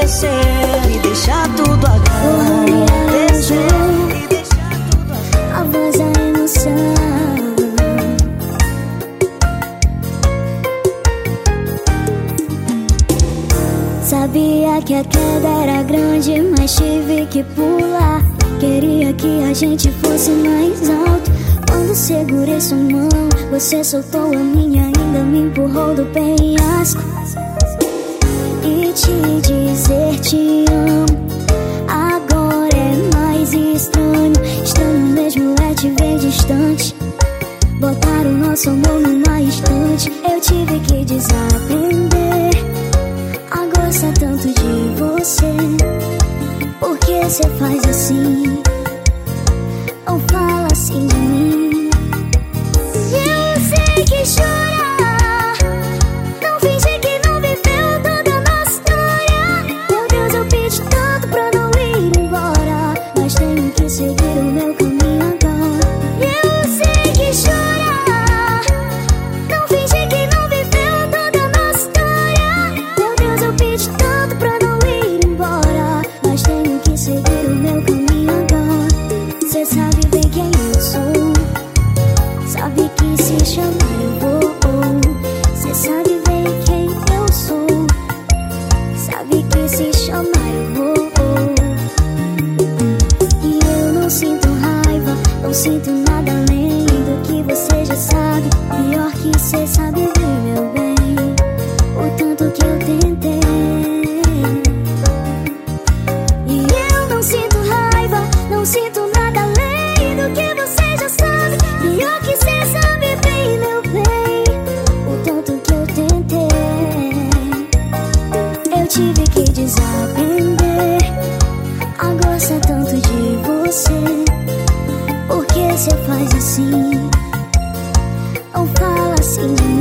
você e deixar tudo acontecer. A voz da emoção. Sabia que a queda era grande, mas tive que pular. Queria que a gente fosse mais alto. Quando segurei sua mão, você soltou a minha, ainda me empurrou do penhasco. E te dizer te amo agora é mais estranho. Estranho mesmo é te ver distante. Botar o nosso amor numa estante. Eu tive que desaprender a gostar tanto de você. Por que você faz assim? Não fala assim de mim. Eu sei que chorar, não finge que não viveu toda a nossa história. Meu Deus, eu pedi tanto pra não ir embora, mas tenho que seguir o meu caminho agora. Eu sei que chorar, não finge que não viveu toda a nossa história. Meu Deus, eu pedi tanto pra não ir embora, mas tenho que seguir o meu caminho agora. Cê sabe bem quem eu sou, sabe que se chamar eu vou. Cê sabe bem quem eu sou, sabe que se chamar eu vou. E eu não sinto raiva, não sinto nada além do que você já sabe. Pior que cê sabe bem, meu bem, o tanto que eu tentei. E eu não sinto raiva, não sinto nada além do que você já sabe. Pior que cê sabe bem, meu bem, o tanto que eu tentei. Eu tive que desaprender a gostar tanto de você. Por que cê faz assim? Não fala assim de mim.